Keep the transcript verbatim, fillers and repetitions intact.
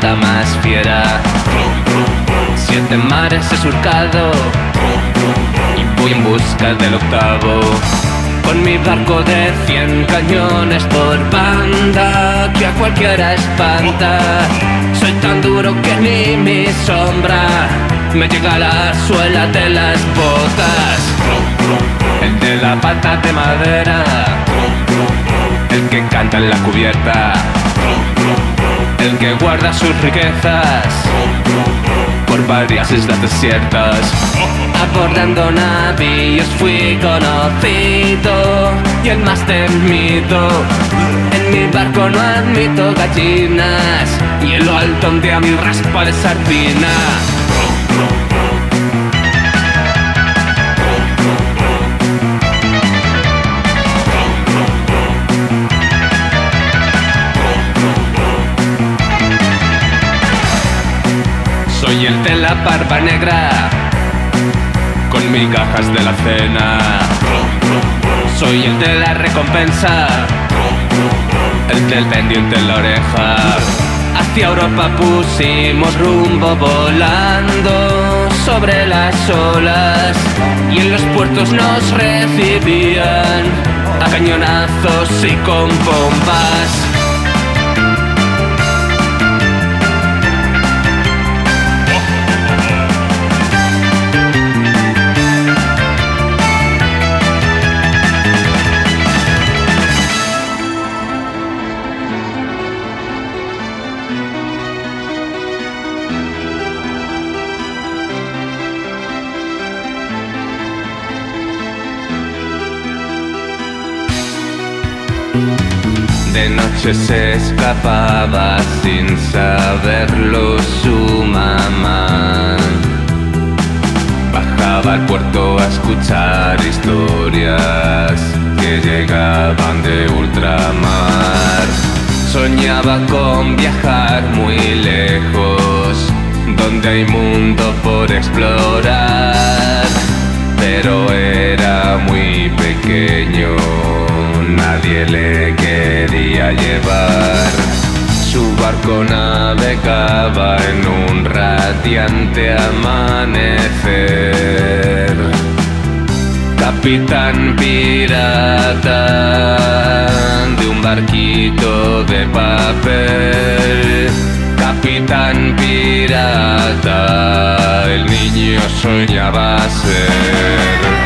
pirata más fiera. Siete mares he surcado y voy en busca del octavo. Con mi barco de cien cañones por banda, que a cualquiera espanta. Soy tan duro que ni mi sombra me llega a la suela de las botas. El de la pata de madera, el que canta en la cubierta, el que guarda sus riquezas por varias islas desiertas. Abordando navíos fui conocido y el más temido. En mi barco no admito gallinas y en lo alto un día mi raspa de sardina. Soy el de la barba negra con migajas de la cena. Soy el de la recompensa, el del pendiente en la oreja. Hacia Europa pusimos rumbo volando sobre las olas y en los puertos nos recibían a cañonazos y con bombas. De noche se escapaba sin saberlo su mamá. Bajaba al puerto a escuchar historias que llegaban de ultramar. Soñaba con viajar muy lejos, donde hay mundo por explorar, pero era muy pequeño, nadie le quería llevar. Su barco navegaba en un radiante amanecer. Capitán pirata de un barquito de papel. Capitán pirata, el niño soñaba ser.